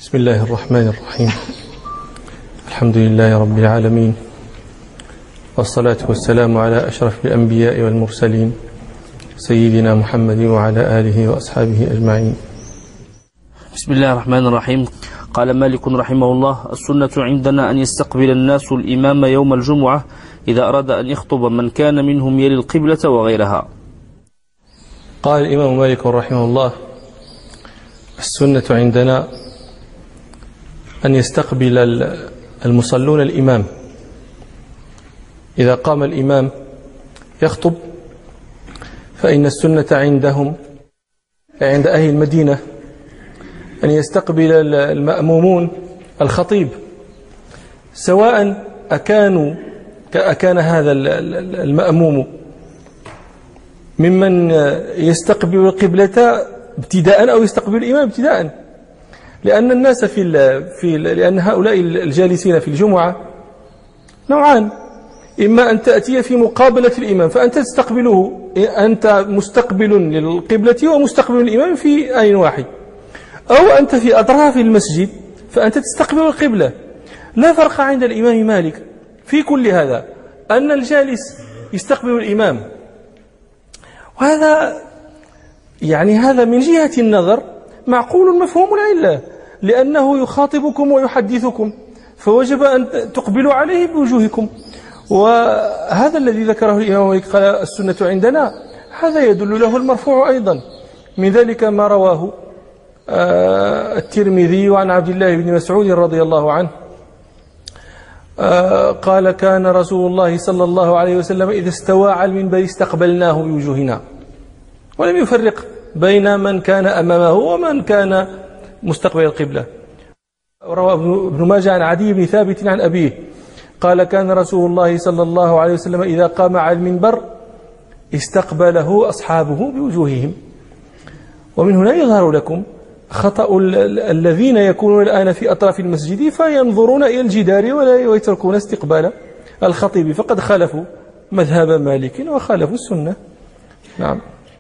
بسم الله الرحمن الرحيم. الحمد لله رب العالمين، والصلاة والسلام على أشرف الأنبياء والمرسلين سيدنا محمد وعلى آله وأصحابه أجمعين. بسم الله الرحمن الرحيم. قال مالك رحمه الله: السنة عندنا أن يستقبل الناس الإمام يوم الجمعة إذا أراد أن يخطب من كان منهم يلي القبلة وغيرها. قال الإمام مالك رحمه الله: السنة عندنا أن يستقبل المصلون الإمام إذا قام الإمام يخطب، فإن السنة عندهم عند أهل المدينة أن يستقبل المأمومون الخطيب، سواء أكان هذا المأموم ممن يستقبل القبلة ابتداء أو يستقبل الإمام ابتداء، لأن الناس لأن هؤلاء الجالسين في الجمعة نوعان: إما أن تأتي في مقابلة الإمام فأنت تستقبله، أنت مستقبل للقبلة ومستقبل الإمام في آن واحد، أو أنت في أطراف المسجد فأنت تستقبل القبلة. لا فرق عند الإمام مالك في كل هذا، أن الجالس يستقبل الإمام، وهذا هذا من جهة النظر معقول مفهوم العلة، لأنه يخاطبكم ويحدثكم، فوجب أن تقبلوا عليه بوجوهكم. وهذا الذي ذكره الإمام مالك قال: السنة عندنا، هذا يدل له المرفوع أيضا، من ذلك ما رواه الترمذي عن عبد الله بن مسعود رضي الله عنه قال: كان رسول الله صلى الله عليه وسلم إذا استوى على المنبر استقبلناه بوجوهنا، ولم يفرق بين من كان أمامه ومن كان مستقبل القبلة. روى ابن ماجه عن عدي بن ثابت عن أبيه قال: كان رسول الله صلى الله عليه وسلم إذا قام على المنبر استقبله أصحابه بوجوههم. ومن هنا يظهر لكم خطأ الذين يكونون الآن في أطراف المسجد فينظرون إلى الجدار ولا يتركون استقبال الخطيب، فقد خالفوا مذهب مالك وخالفوا السنة. نعم.